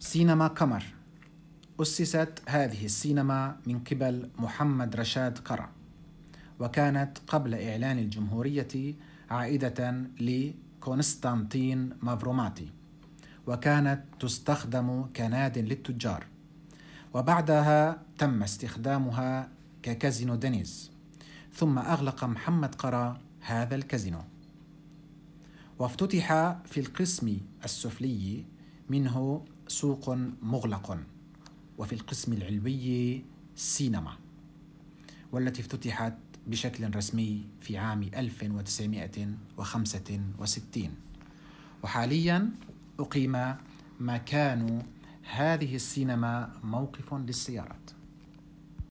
سينما قمر. أسست هذه السينما من قبل محمد رشاد قرع، وكانت قبل إعلان الجمهورية عائدة لكونستانتين مافروماتي، وكانت تستخدم كناد للتجار، وبعدها تم استخدامها ككازينو دينيز، ثم أغلق محمد قرع هذا الكازينو، وافتتح في القسم السفلي منه سوق مغلق، وفي القسم العلوي سينما، والتي افتتحت بشكل رسمي في عام 1965. وحاليا أقيم مكان هذه السينما موقف للسيارات.